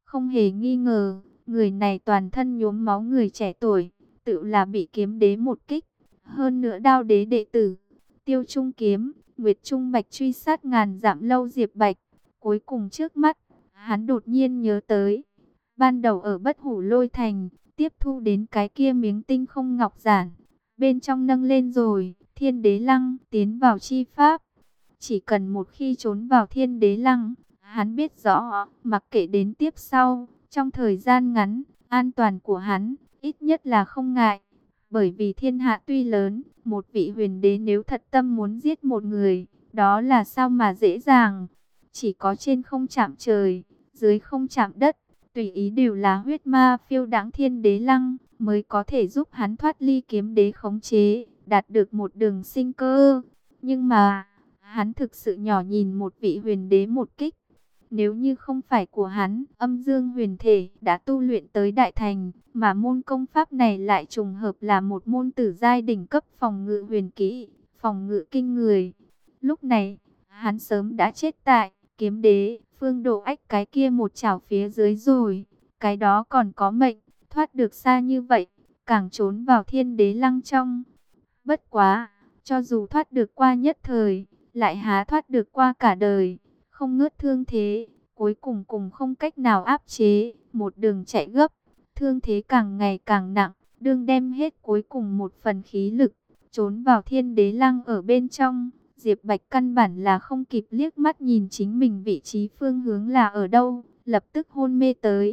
Không hề nghi ngờ, người này toàn thân nhuốm máu người trẻ tuổi, tự là bị kiếm đế một kích. Hơn nữa đao đế đệ tử, Tiêu Trung Kiếm, Nguyệt Trung Bạch truy sát ngàn dặm lâu Diệp Bạch. Cuối cùng trước mắt, hắn đột nhiên nhớ tới, ban đầu ở Bất Hủ Lôi Thành, tiếp thu đến cái kia miếng tinh không ngọc giản. Bên trong nâng lên rồi, Thiên Đế Lăng tiến vào chi pháp. Chỉ cần một khi trốn vào Thiên Đế Lăng, hắn biết rõ, mặc kệ đến tiếp sau, trong thời gian ngắn, an toàn của hắn, ít nhất là không ngại. Bởi vì thiên hạ tuy lớn, một vị huyền đế nếu thật tâm muốn giết một người, đó là sao mà dễ dàng. Chỉ có trên không chạm trời, dưới không chạm đất, tùy ý đều là huyết ma phiêu đãng Thiên Đế Lăng, mới có thể giúp hắn thoát ly kiếm đế khống chế, đạt được một đường sinh cơ. Nhưng mà, hắn thực sự nhỏ nhìn một vị huyền đế một kích. Nếu như không phải của hắn, âm dương huyền thể đã tu luyện tới đại thành, mà môn công pháp này lại trùng hợp là một môn tử giai đỉnh cấp phòng ngự huyền kỹ, phòng ngự kinh người. Lúc này, hắn sớm đã chết tại kiếm đế, Phương Độ Ách cái kia một chảo phía dưới rồi. Cái đó còn có mệnh, thoát được xa như vậy, càng trốn vào Thiên Đế Lăng trong. Bất quá, cho dù thoát được qua nhất thời, lại há thoát được qua cả đời. Không ngớt thương thế, cuối cùng cùng không cách nào áp chế, một đường chạy gấp, thương thế càng ngày càng nặng, đương đem hết cuối cùng một phần khí lực, trốn vào Thiên Đế Lăng ở bên trong. Diệp Bạch căn bản là không kịp liếc mắt nhìn chính mình vị trí phương hướng là ở đâu, lập tức hôn mê tới.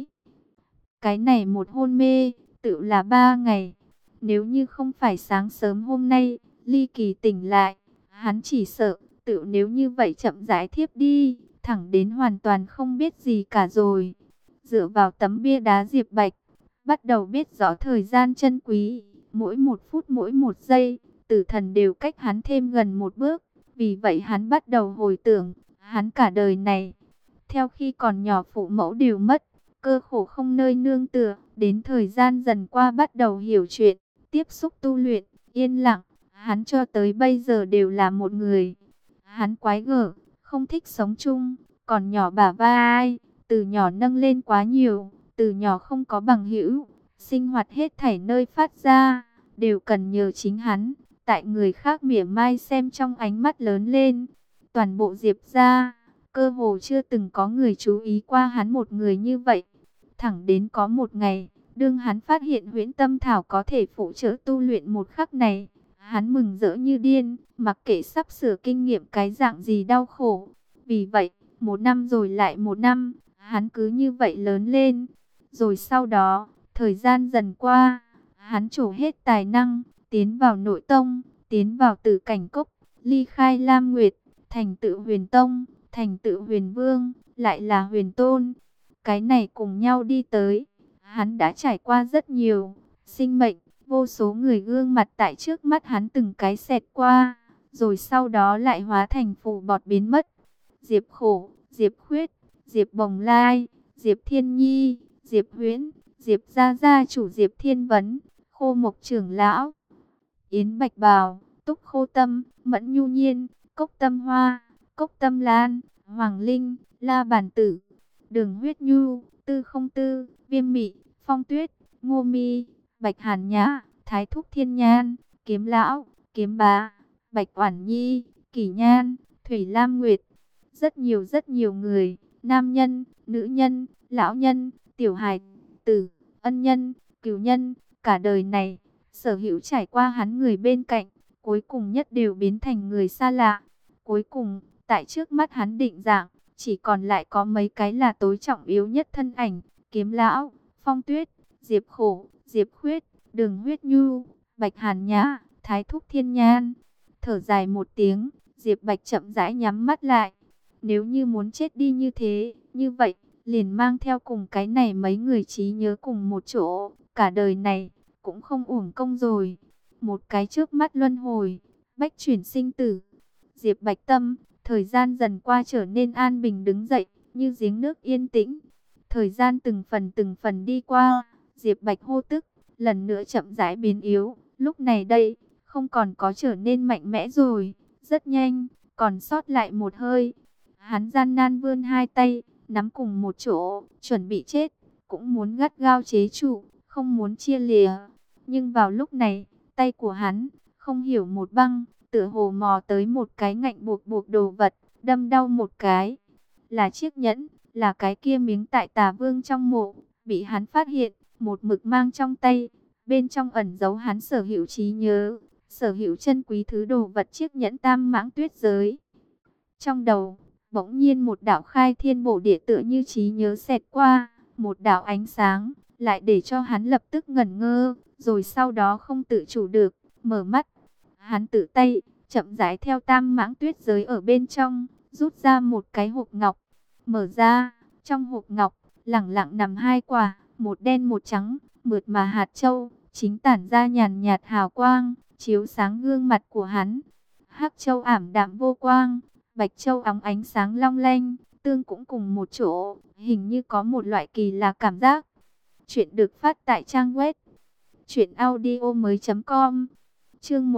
Cái này một hôn mê, tự là 3 ngày. Nếu như không phải sáng sớm hôm nay, ly kỳ tỉnh lại, hắn chỉ sợ, tự nếu như vậy chậm rãi thiếp đi, thẳng đến hoàn toàn không biết gì cả rồi. Dựa vào tấm bia đá Diệp Bạch, bắt đầu biết rõ thời gian chân quý, mỗi một phút mỗi một giây, tử thần đều cách hắn thêm gần một bước. Vì vậy hắn bắt đầu hồi tưởng, hắn cả đời này, theo khi còn nhỏ phụ mẫu đều mất, cơ khổ không nơi nương tựa, đến thời gian dần qua bắt đầu hiểu chuyện, tiếp xúc tu luyện, yên lặng, hắn cho tới bây giờ đều là một người. Hắn quái gở, không thích sống chung, còn nhỏ bả vai, từ nhỏ nâng lên quá nhiều, từ nhỏ không có bằng hữu, sinh hoạt hết thảy nơi phát ra, đều cần nhờ chính hắn, tại người khác mỉa mai xem trong ánh mắt lớn lên. Toàn bộ Diệp gia, cơ hồ chưa từng có người chú ý qua hắn một người như vậy. Thẳng đến có một ngày, đương hắn phát hiện Huyễn Tâm Thảo có thể phụ trợ tu luyện một khắc này, hắn mừng rỡ như điên, mặc kệ sắp sửa kinh nghiệm cái dạng gì đau khổ. Vì vậy, một năm rồi lại một năm, hắn cứ như vậy lớn lên. Rồi sau đó, thời gian dần qua, hắn trổ hết tài năng, tiến vào nội tông, tiến vào Tử Cảnh Cốc, ly khai Lam Nguyệt, thành tựu Huyền Tông, thành tựu Huyền Vương, lại là Huyền Tôn. Cái này cùng nhau đi tới, hắn đã trải qua rất nhiều sinh mệnh, vô số người gương mặt tại trước mắt hắn từng cái xẹt qua, rồi sau đó lại hóa thành phù bọt biến mất. Diệp Khổ, Diệp Khuyết, Diệp Bồng Lai, Diệp Thiên Nhi, Diệp Huyễn, Diệp Gia Gia chủ, Diệp Thiên Vấn, Khô Mộc trưởng lão, Yến Bạch Bào, Túc Khô Tâm, Mẫn Nhu Nhiên, Cốc Tâm Hoa, Cốc Tâm Lan, Hoàng Linh, La Bàn Tử, Đường Huyết Nhu, Tư Không Tư, Viêm Mị, Phong Tuyết, Ngô Mi, Bạch Hàn Nhã, Thái Thúc Thiên Nhan, Kiếm Lão, Kiếm Bá, Bạch Oản Nhi, Kỷ Nhan, Thủy Lam Nguyệt. Rất nhiều người, nam nhân, nữ nhân, lão nhân, tiểu hài tử, ân nhân, cừu nhân, cả đời này, sở hữu trải qua hắn người bên cạnh, cuối cùng nhất đều biến thành người xa lạ. Cuối cùng, tại trước mắt hắn định dạng, chỉ còn lại có mấy cái là tối trọng yếu nhất thân ảnh, Kiếm Lão, Phong Tuyết, Diệp Khổ, Diệp Khuyết, Đường Huyết Nhu, Bạch Hàn Nhã, Thái Thúc Thiên Nhan. Thở dài một tiếng, Diệp Bạch chậm rãi nhắm mắt lại. Nếu như muốn chết đi như thế, như vậy, liền mang theo cùng cái này mấy người trí nhớ cùng một chỗ, cả đời này, cũng không uổng công rồi. Một cái trước mắt luân hồi, bách chuyển sinh tử. Diệp Bạch tâm, thời gian dần qua trở nên an bình đứng dậy, như giếng nước yên tĩnh. Thời gian từng phần đi qua, Diệp Bạch hô tức, lần nữa chậm rãi biến yếu. Lúc này đây, không còn có trở nên mạnh mẽ rồi. Rất nhanh, còn sót lại một hơi. Hắn gian nan vươn hai tay, nắm cùng một chỗ, chuẩn bị chết, cũng muốn gắt gao chế trụ, không muốn chia lìa. Nhưng vào lúc này, tay của hắn, không hiểu một băng, tựa hồ mò tới một cái ngạnh buộc buộc đồ vật, đâm đau một cái. Là chiếc nhẫn, là cái kia miếng tại Tà Vương trong mộ, bị hắn phát hiện, một mực mang trong tay. Bên trong ẩn giấu hắn sở hữu trí nhớ, sở hữu chân quý thứ đồ vật chiếc nhẫn Tam Mãng Tuyết Giới. Trong đầu, bỗng nhiên một đạo khai thiên bổ địa tựa như trí nhớ xẹt qua, một đạo ánh sáng, lại để cho hắn lập tức ngẩn ngơ, rồi sau đó không tự chủ được, mở mắt. Hắn tự tay, chậm rãi theo Tam Mãng Tuyết Giới ở bên trong, rút ra một cái hộp ngọc. Mở ra, trong hộp ngọc, lẳng lặng nằm hai quả, một đen một trắng, mượt mà hạt châu, chính tản ra nhàn nhạt hào quang, chiếu sáng gương mặt của hắn. Hắc châu ảm đạm vô quang, bạch châu óng ánh sáng long lanh, tương cũng cùng một chỗ, hình như có một loại kỳ lạ cảm giác. Chuyện được phát tại trang web truyệnaudiomoi.com. Chương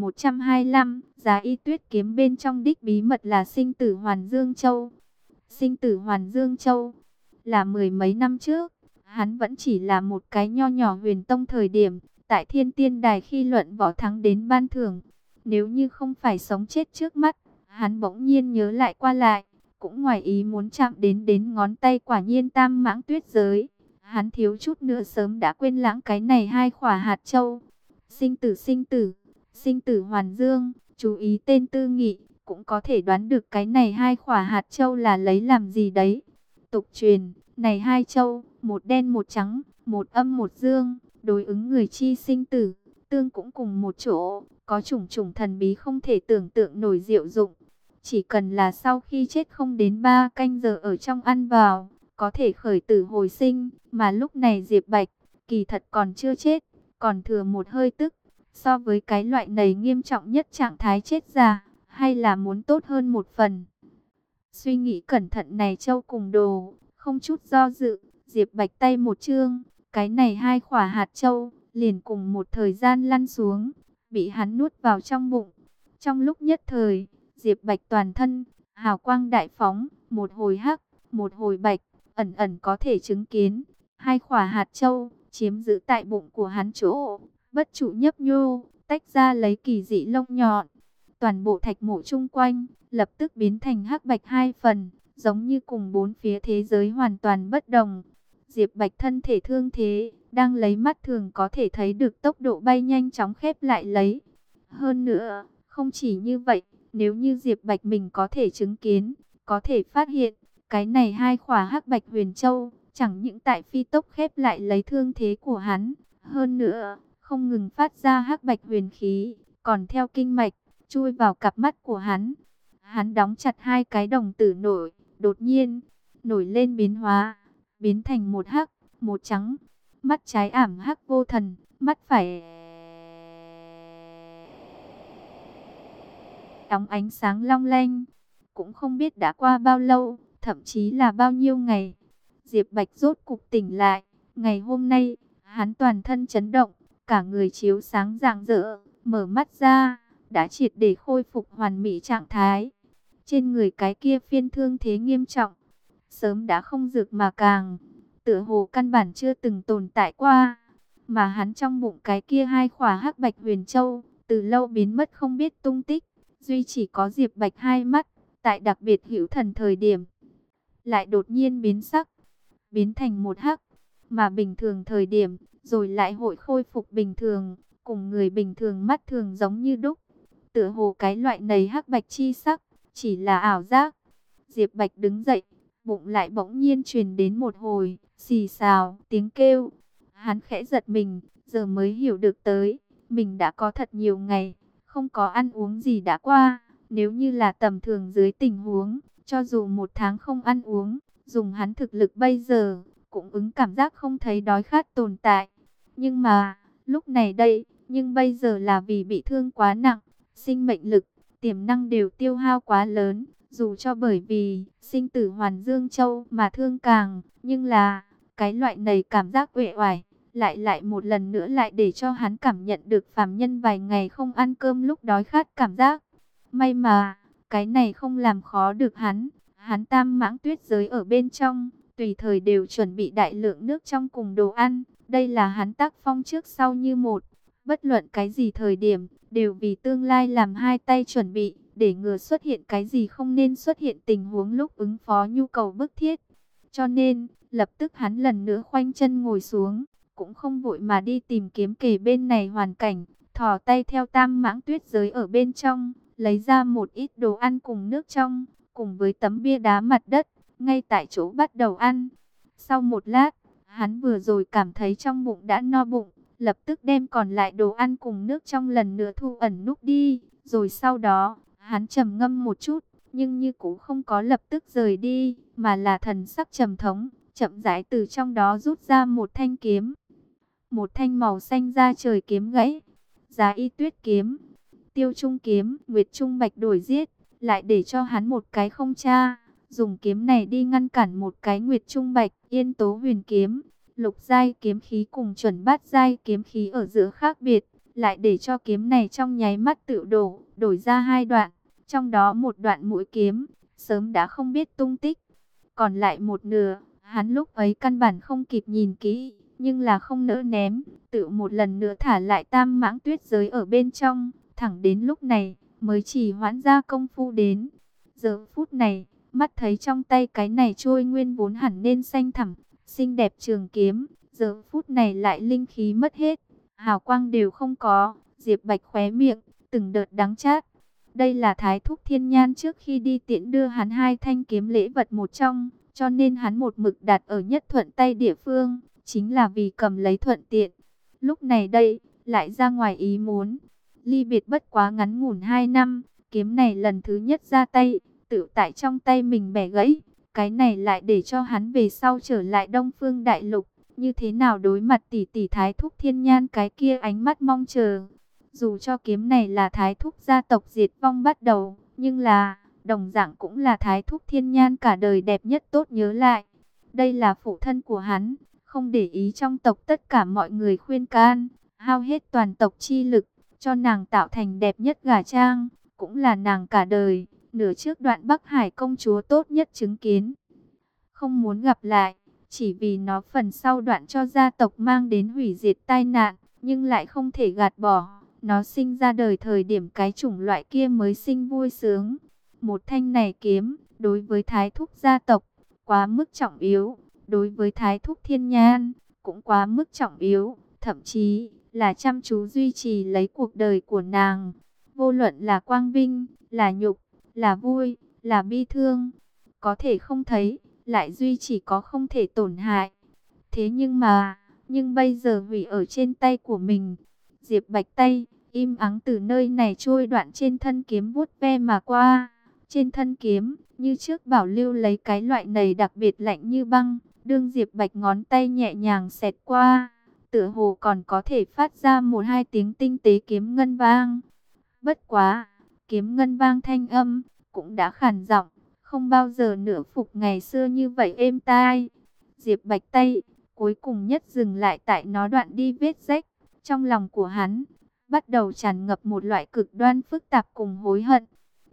1125, Giá Y Tuyết kiếm bên trong đích bí mật là Sinh Tử Hoàn Dương Châu. Sinh Tử Hoàn Dương Châu là mười mấy năm trước, hắn vẫn chỉ là một cái nho nhỏ huyền tông thời điểm, tại Thiên Tiên Đài khi luận võ thắng đến ban thưởng. Nếu như không phải sống chết trước mắt, hắn bỗng nhiên nhớ lại qua lại, cũng ngoài ý muốn chạm đến ngón tay quả nhiên Tam Mãng Tuyết Giới. Hắn thiếu chút nữa sớm đã quên lãng cái này hai khỏa hạt châu. Sinh tử sinh tử, sinh tử hoàn dương, chú ý tên tư nghị, cũng có thể đoán được cái này hai khỏa hạt châu là lấy làm gì đấy. Tục truyền, này hai châu, một đen một trắng, một âm một dương, đối ứng người chi sinh tử, tương cũng cùng một chỗ, có chủng chủng thần bí không thể tưởng tượng nổi diệu dụng. Chỉ cần là sau khi chết không đến 3 canh giờ ở trong ăn vào, có thể khởi tử hồi sinh, mà lúc này Diệp Bạch, kỳ thật còn chưa chết, còn thừa một hơi tức, so với cái loại này nghiêm trọng nhất trạng thái chết già, hay là muốn tốt hơn một phần. Suy nghĩ cẩn thận này châu cùng đồ, không chút do dự, Diệp Bạch tay một chương, cái này hai khỏa hạt châu, liền cùng một thời gian lăn xuống, bị hắn nuốt vào trong bụng. Trong lúc nhất thời, Diệp Bạch toàn thân, hào quang đại phóng, một hồi hắc, một hồi bạch, ẩn ẩn có thể chứng kiến. Hai khỏa hạt châu, chiếm giữ tại bụng của hắn chỗ, bất trụ nhấp nhô, tách ra lấy kỳ dị lông nhọn. Toàn bộ thạch mộ chung quanh, lập tức biến thành hắc bạch hai phần, giống như cùng bốn phía thế giới hoàn toàn bất đồng. Diệp Bạch thân thể thương thế, đang lấy mắt thường có thể thấy được tốc độ bay nhanh chóng khép lại lấy. Hơn nữa, không chỉ như vậy, nếu như Diệp Bạch mình có thể chứng kiến, có thể phát hiện, cái này hai khỏa hắc bạch huyền châu, chẳng những tại phi tốc khép lại lấy thương thế của hắn, hơn nữa, không ngừng phát ra hắc bạch huyền khí, còn theo kinh mạch, chui vào cặp mắt của hắn. Hắn đóng chặt hai cái đồng tử nổi, đột nhiên, nổi lên biến hóa, biến thành một hắc, một trắng. Mắt trái ảm hắc vô thần, mắt phải óng ánh sáng long lanh. Cũng không biết đã qua bao lâu, thậm chí là bao nhiêu ngày, Diệp Bạch rốt cục tỉnh lại. Ngày hôm nay, hắn toàn thân chấn động, cả người chiếu sáng rạng rỡ, mở mắt ra, đã triệt để khôi phục hoàn mỹ trạng thái. Trên người cái kia phiên thương thế nghiêm trọng, sớm đã không dược mà càng, tựa hồ căn bản chưa từng tồn tại qua. Mà hắn trong bụng cái kia hai khỏa hắc bạch huyền châu, từ lâu biến mất không biết tung tích, duy chỉ có Diệp Bạch hai mắt, tại đặc biệt hữu thần thời điểm, lại đột nhiên biến sắc, biến thành một hắc, mà bình thường thời điểm, rồi lại hội khôi phục bình thường, cùng người bình thường mắt thường giống như đúc. Tựa hồ cái loại này hắc bạch chi sắc, chỉ là ảo giác. Diệp Bạch đứng dậy, bụng lại bỗng nhiên truyền đến một hồi, xì xào, tiếng kêu. Hắn khẽ giật mình, giờ mới hiểu được tới, mình đã có thật nhiều ngày, không có ăn uống gì đã qua. Nếu như là tầm thường dưới tình huống, cho dù một tháng không ăn uống, dùng hắn thực lực bây giờ, cũng ứng cảm giác không thấy đói khát tồn tại. Nhưng mà, lúc này đây, nhưng bây giờ là vì bị thương quá nặng, sinh mệnh lực, tiềm năng đều tiêu hao quá lớn. Dù cho bởi vì sinh tử hoàn dương châu mà thương càng, nhưng là cái loại này cảm giác uể oải, lại một lần nữa lại để cho hắn cảm nhận được phàm nhân vài ngày không ăn cơm lúc đói khát cảm giác. May mà, cái này không làm khó được hắn. Hắn tam mãng tuyết giới ở bên trong, tùy thời đều chuẩn bị đại lượng nước trong cùng đồ ăn. Đây là hắn tác phong trước sau như một. Bất luận cái gì thời điểm, đều vì tương lai làm hai tay chuẩn bị, để ngừa xuất hiện cái gì không nên xuất hiện tình huống lúc ứng phó nhu cầu bức thiết. Cho nên, lập tức hắn lần nữa khoanh chân ngồi xuống, cũng không vội mà đi tìm kiếm kề bên này hoàn cảnh, thò tay theo tam mãng tuyết giới ở bên trong, lấy ra một ít đồ ăn cùng nước trong, cùng với tấm bia đá mặt đất, ngay tại chỗ bắt đầu ăn. Sau một lát, hắn vừa rồi cảm thấy trong bụng đã no bụng, lập tức đem còn lại đồ ăn cùng nước trong lần nữa thu ẩn núp đi, rồi sau đó, hắn trầm ngâm một chút, nhưng như cũng không có lập tức rời đi, mà là thần sắc trầm thống, chậm rãi từ trong đó rút ra một thanh kiếm. Một thanh màu xanh da trời kiếm gãy, Giá Y Tuyết kiếm, Tiêu Trung kiếm, Nguyệt Trung Bạch đổi giết, lại để cho hắn một cái không tra, dùng kiếm này đi ngăn cản một cái Nguyệt Trung Bạch, Yên Tố Huyền kiếm. Lục giai kiếm khí cùng chuẩn bát giai kiếm khí ở giữa khác biệt, lại để cho kiếm này trong nháy mắt tự đổi ra hai đoạn, trong đó một đoạn mũi kiếm sớm đã không biết tung tích, còn lại một nửa, hắn lúc ấy căn bản không kịp nhìn kỹ, nhưng là không nỡ ném, tự một lần nữa thả lại tam mãng tuyết giới ở bên trong, thẳng đến lúc này mới chỉ hoãn ra công phu đến. Giờ phút này, mắt thấy trong tay cái này trôi nguyên vốn hẳn nên xanh thẳm, xinh đẹp trường kiếm, giờ phút này lại linh khí mất hết, hào quang đều không có. Diệp Bạch khóe miệng từng đợt đắng chát. Đây là Thái Thúc Thiên Nhan trước khi đi tiễn đưa hắn hai thanh kiếm lễ vật một trong, cho nên hắn một mực đặt ở nhất thuận tay địa phương, chính là vì cầm lấy thuận tiện. Lúc này đây, lại ra ngoài ý muốn. Ly biệt bất quá ngắn ngủn 2 năm, kiếm này lần thứ nhất ra tay, tự tại trong tay mình bẻ gãy. Cái này lại để cho hắn về sau trở lại Đông Phương Đại Lục, như thế nào đối mặt tỷ tỷ Thái Thúc Thiên Nhan cái kia ánh mắt mong chờ. Dù cho kiếm này là Thái Thúc gia tộc diệt vong bắt đầu, nhưng là, đồng dạng cũng là Thái Thúc Thiên Nhan cả đời đẹp nhất tốt nhớ lại. Đây là phụ thân của hắn, không để ý trong tộc tất cả mọi người khuyên can, hao hết toàn tộc chi lực, cho nàng tạo thành đẹp nhất gả trang, cũng là nàng cả đời, nửa trước đoạn Bắc Hải công chúa tốt nhất chứng kiến. Không muốn gặp lại, chỉ vì nó phần sau đoạn cho gia tộc mang đến hủy diệt tai nạn, nhưng lại không thể gạt bỏ. Nó sinh ra đời thời điểm cái chủng loại kia mới sinh vui sướng. Một thanh này kiếm, đối với Thái Thúc gia tộc, quá mức trọng yếu. Đối với Thái Thúc Thiên Nhan, cũng quá mức trọng yếu. Thậm chí, là chăm chú duy trì lấy cuộc đời của nàng. Vô luận là quang vinh, là nhục, là vui, là bi thương. Có thể không thấy, lại duy trì có không thể tổn hại. Thế nhưng bây giờ hủy ở trên tay của mình. Diệp Bạch tay im ắng từ nơi này trôi đoạn trên thân kiếm vuốt ve mà qua. Trên thân kiếm, như trước bảo lưu lấy cái loại này đặc biệt lạnh như băng. Đương Diệp Bạch ngón tay nhẹ nhàng xẹt qua, tựa hồ còn có thể phát ra một hai tiếng tinh tế kiếm ngân vang. Bất quá, kiếm ngân vang thanh âm, cũng đã khàn giọng, không bao giờ nữa phục ngày xưa như vậy êm tai. Diệp Bạch tay, cuối cùng nhất dừng lại tại nó đoạn đi vết rách. Trong lòng của hắn, bắt đầu tràn ngập một loại cực đoan phức tạp cùng hối hận.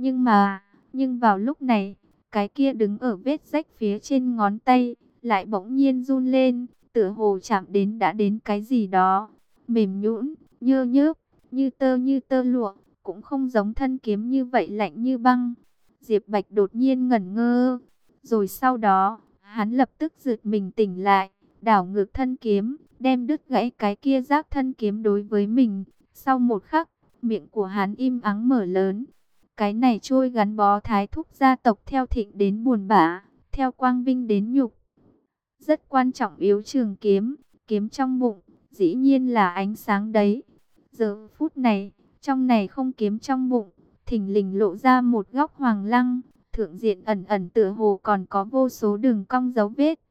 Nhưng vào lúc này, cái kia đứng ở vết rách phía trên ngón tay, lại bỗng nhiên run lên, tựa hồ chạm đến đã đến cái gì đó. Mềm nhũn, nhơ nhớp, như tơ lụa, cũng không giống thân kiếm như vậy lạnh như băng. Diệp Bạch đột nhiên ngẩn ngơ, rồi sau đó, hắn lập tức giật mình tỉnh lại, đảo ngược thân kiếm, đem đứt gãy cái kia rác thân kiếm đối với mình. Sau một khắc, miệng của hắn im ắng mở lớn. Cái này trôi gắn bó Thái Thúc gia tộc theo thịnh đến buồn bã, theo quang vinh đến nhục. Rất quan trọng yếu trường kiếm, kiếm trong bụng, dĩ nhiên là ánh sáng đấy. Giờ phút này, trong này không kiếm trong bụng, thình lình lộ ra một góc hoàng lăng, thượng diện ẩn ẩn tựa hồ còn có vô số đường cong dấu vết.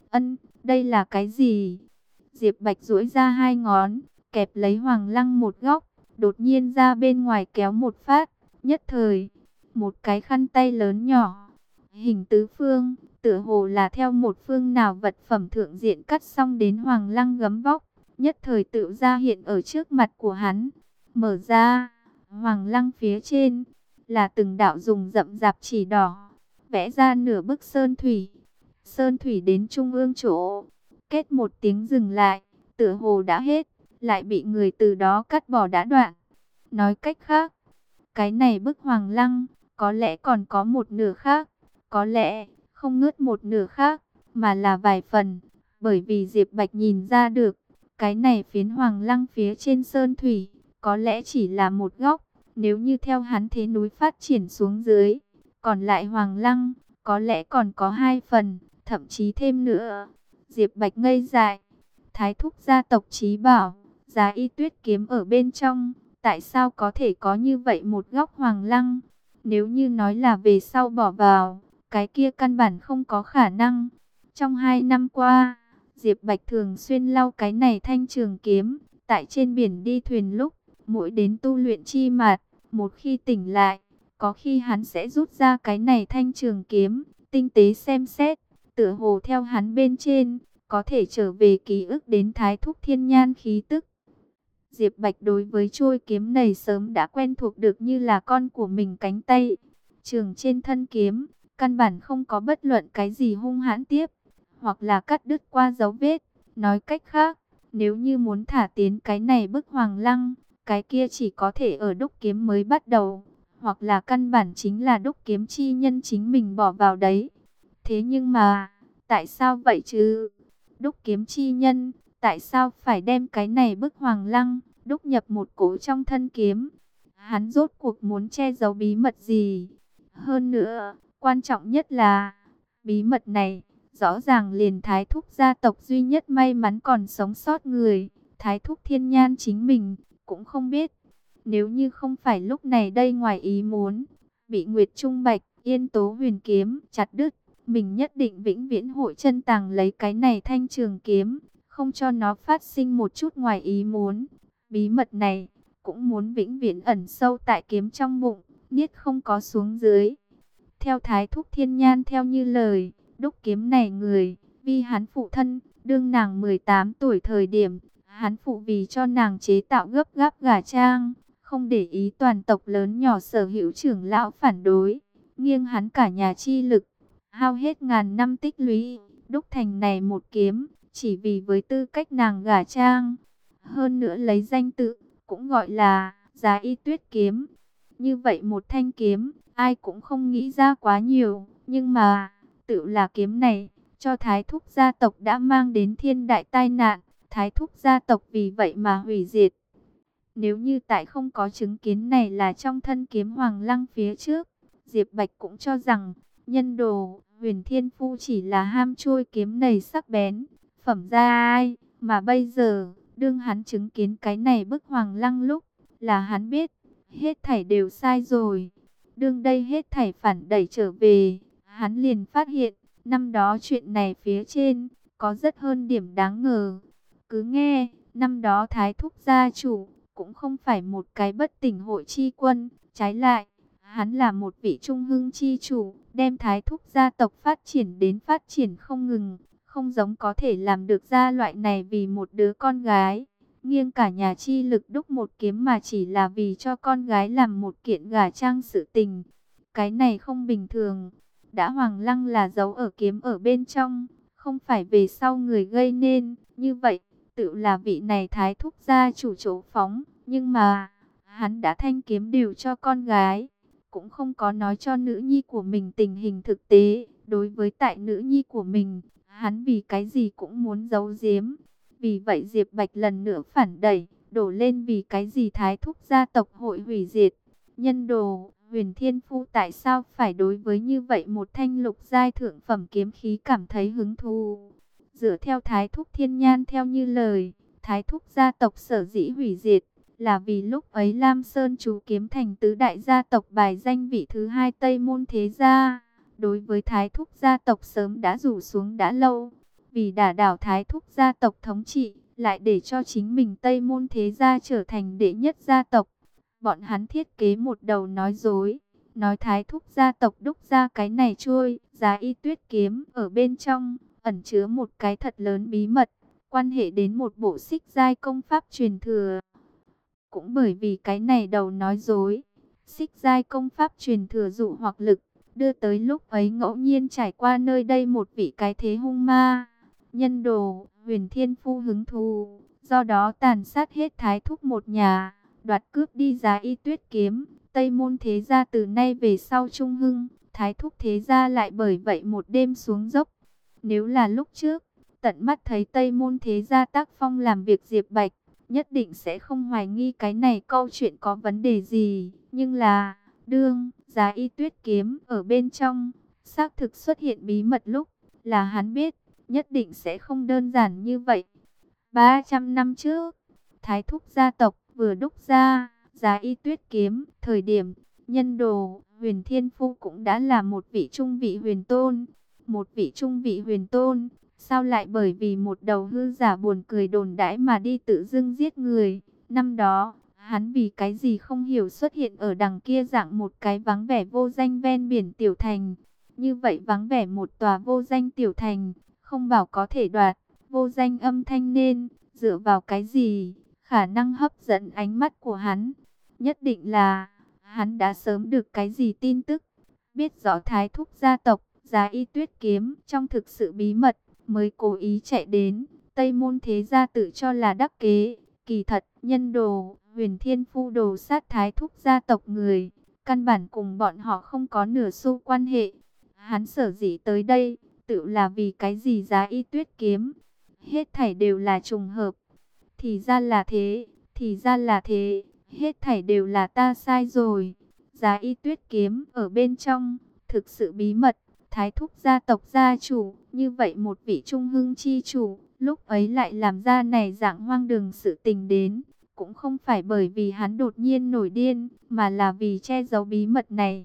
Đây là cái gì? Diệp Bạch duỗi ra hai ngón, kẹp lấy hoàng lăng một góc, đột nhiên ra bên ngoài kéo một phát, nhất thời, một cái khăn tay lớn nhỏ, hình tứ phương, tựa hồ là theo một phương nào vật phẩm thượng diện cắt xong đến hoàng lăng gấm vóc, nhất thời tự ra hiện ở trước mặt của hắn. Mở ra, hoàng lăng phía trên là từng đạo dùng rậm rạp chỉ đỏ, vẽ ra nửa bức sơn thủy. Sơn thủy đến trung ương chỗ, kết một tiếng dừng lại, tựa hồ đã hết, lại bị người từ đó cắt bỏ đã đoạn. Nói cách khác, cái này bức hoàng lăng, có lẽ còn có một nửa khác, có lẽ không ngớt một nửa khác, mà là vài phần, bởi vì Diệp Bạch nhìn ra được, cái này phiến hoàng lăng phía trên sơn thủy, có lẽ chỉ là một góc, nếu như theo hắn thế núi phát triển xuống dưới, còn lại hoàng lăng, có lẽ còn có hai phần, thậm chí thêm nữa. Diệp Bạch ngây dại, Thái thúc gia tộc Chí Bảo, Giá Y Tuyết kiếm ở bên trong, tại sao có thể có như vậy một góc hoàng lăng? Nếu như nói là về sau bỏ vào, cái kia căn bản không có khả năng. Trong 2 năm qua, Diệp Bạch thường xuyên lau cái này thanh trường kiếm, tại trên biển đi thuyền lúc, mỗi đến tu luyện chi mạt, một khi tỉnh lại, có khi hắn sẽ rút ra cái này thanh trường kiếm, tinh tế xem xét, tựa hồ theo hắn bên trên, có thể trở về ký ức đến Thái thúc thiên nhan khí tức. Diệp Bạch đối với trôi kiếm này sớm đã quen thuộc được như là con của mình cánh tay. Trường trên thân kiếm, căn bản không có bất luận cái gì hung hãn tiếp, hoặc là cắt đứt qua dấu vết. Nói cách khác, nếu như muốn thả tiến cái này bức hoàng lăng, cái kia chỉ có thể ở đúc kiếm mới bắt đầu, hoặc là căn bản chính là đúc kiếm chi nhân chính mình bỏ vào đấy. Thế nhưng mà, tại sao vậy chứ? Đúc kiếm chi nhân, tại sao phải đem cái này bức hoàng lăng, đúc nhập một cỗ trong thân kiếm? Hắn rốt cuộc muốn che giấu bí mật gì? Hơn nữa, quan trọng nhất là, bí mật này, rõ ràng liền Thái thúc gia tộc duy nhất may mắn còn sống sót người, Thái thúc thiên nhan chính mình, cũng không biết. Nếu như không phải lúc này đây ngoài ý muốn, bị Nguyệt Trung Bạch, Yên Tố Huyền kiếm chặt đứt, mình nhất định vĩnh viễn hội chân tàng lấy cái này thanh trường kiếm, không cho nó phát sinh một chút ngoài ý muốn. Bí mật này, cũng muốn vĩnh viễn ẩn sâu tại kiếm trong bụng, niết không có xuống dưới. Theo Thái thúc thiên nhan theo như lời, đúc kiếm này người, vì hắn phụ thân, đương nàng 18 tuổi thời điểm, hắn phụ vì cho nàng chế tạo gấp gáp gả trang, không để ý toàn tộc lớn nhỏ sở hữu trưởng lão phản đối, nghiêng hắn cả nhà chi lực, hao hết ngàn năm tích lũy, đúc thành này một kiếm, chỉ vì với tư cách nàng gả trang. Hơn nữa lấy danh tự, cũng gọi là Giá Y Tuyết kiếm. Như vậy một thanh kiếm, ai cũng không nghĩ ra quá nhiều, nhưng mà, tự là kiếm này, cho Thái thúc gia tộc đã mang đến thiên đại tai nạn, Thái thúc gia tộc vì vậy mà hủy diệt. Nếu như tại không có chứng kiến này là trong thân kiếm hoàng lăng phía trước, Diệp Bạch cũng cho rằng, nhân đồ, Huyền Thiên Phu chỉ là ham trôi kiếm này sắc bén, phẩm ra ai, mà bây giờ, đương hắn chứng kiến cái này bức hoàng lăng lúc, là hắn biết, hết thảy đều sai rồi. Đương đây hết thảy phản đẩy trở về, hắn liền phát hiện, năm đó chuyện này phía trên, có rất hơn điểm đáng ngờ. Cứ nghe, năm đó Thái thúc gia chủ, cũng không phải một cái bất tỉnh hội chi quân, trái lại, hắn là một vị trung hưng chi chủ, đem Thái thúc gia tộc phát triển đến phát triển không ngừng, không giống có thể làm được ra loại này vì một đứa con gái, nghiêng cả nhà chi lực đúc một kiếm mà chỉ là vì cho con gái làm một kiện gả trang sự tình. Cái này không bình thường, đã hoàng lăng là dấu ở kiếm ở bên trong, không phải về sau người gây nên, như vậy, tự là vị này Thái thúc gia chủ chỗ phóng, nhưng mà, hắn đã thanh kiếm đều cho con gái, cũng không có nói cho nữ nhi của mình tình hình thực tế. Đối với tại nữ nhi của mình, hắn vì cái gì cũng muốn giấu giếm. Vì vậy Diệp Bạch lần nữa phản đẩy, đổ lên vì cái gì Thái thúc gia tộc hội hủy diệt. Nhân đồ, Huyền Thiên Phu tại sao phải đối với như vậy một thanh lục giai thượng phẩm kiếm khí cảm thấy hứng thú? Dựa theo Thái thúc thiên nhan theo như lời, Thái thúc gia tộc sở dĩ hủy diệt, là vì lúc ấy Lam Sơn chú kiếm thành tứ đại gia tộc bài danh vị thứ hai Tây Môn Thế Gia. Đối với Thái thúc gia tộc sớm đã rủ xuống đã lâu, vì đả đảo Thái thúc gia tộc thống trị, lại để cho chính mình Tây Môn Thế Gia trở thành đệ nhất gia tộc. Bọn hắn thiết kế một đầu nói dối, nói Thái thúc gia tộc đúc ra cái này trôi Giá Y Tuyết kiếm ở bên trong, ẩn chứa một cái thật lớn bí mật, quan hệ đến một bộ xích giai công pháp truyền thừa. Cũng bởi vì cái này đầu nói dối, xích giai công pháp truyền thừa dụ hoặc lực, đưa tới lúc ấy ngẫu nhiên trải qua nơi đây một vị cái thế hung ma. Nhân đồ, Huyền Thiên Phu hứng thú, do đó tàn sát hết Thái Thúc một nhà, đoạt cướp đi Giá Y Tuyết kiếm. Tây Môn thế gia từ nay về sau trung hưng, Thái Thúc thế gia lại bởi vậy một đêm xuống dốc. Nếu là lúc trước, tận mắt thấy Tây Môn thế gia tác phong làm việc Diệp Bạch, nhất định sẽ không hoài nghi cái này câu chuyện có vấn đề gì. Nhưng là, Giá Y Tuyết kiếm ở bên trong, xác thực xuất hiện bí mật lúc, là hắn biết, nhất định sẽ không đơn giản như vậy. 300 năm trước, Thái Thúc gia tộc vừa đúc ra Giá Y Tuyết kiếm, thời điểm Nhân đồ, Huyền Thiên Phu cũng đã là một vị trung vị huyền tôn. Một vị trung vị huyền tôn, sao lại bởi vì một đầu hư giả buồn cười đồn đãi mà đi tự dưng giết người? Năm đó, hắn vì cái gì không hiểu xuất hiện ở đằng kia dạng một cái vắng vẻ vô danh ven biển tiểu thành. Như vậy vắng vẻ một tòa vô danh tiểu thành, không bảo có thể đoạt vô danh âm thanh nên dựa vào cái gì khả năng hấp dẫn ánh mắt của hắn? Nhất định là hắn đã sớm được cái gì tin tức, biết rõ Thái Thúc gia tộc Giá Y Tuyết kiếm trong thực sự bí mật, mới cố ý chạy đến. Tây Môn thế gia tự cho là đắc kế, kỳ thật Nhân đồ, Huyền Thiên Phu đồ sát Thái Thúc gia tộc người, căn bản cùng bọn họ không có nửa xu quan hệ. Hắn sở dĩ tới đây, tự là vì cái gì Giá Y Tuyết kiếm, hết thảy đều là trùng hợp. Thì ra là thế, thì ra là thế, hết thảy đều là ta sai rồi. Giá Y Tuyết kiếm ở bên trong, thực sự bí mật. Thái Thúc gia tộc gia chủ, như vậy một vị trung hưng chi chủ, lúc ấy lại làm ra này dạng hoang đường sự tình đến, cũng không phải bởi vì hắn đột nhiên nổi điên, mà là vì che giấu bí mật này.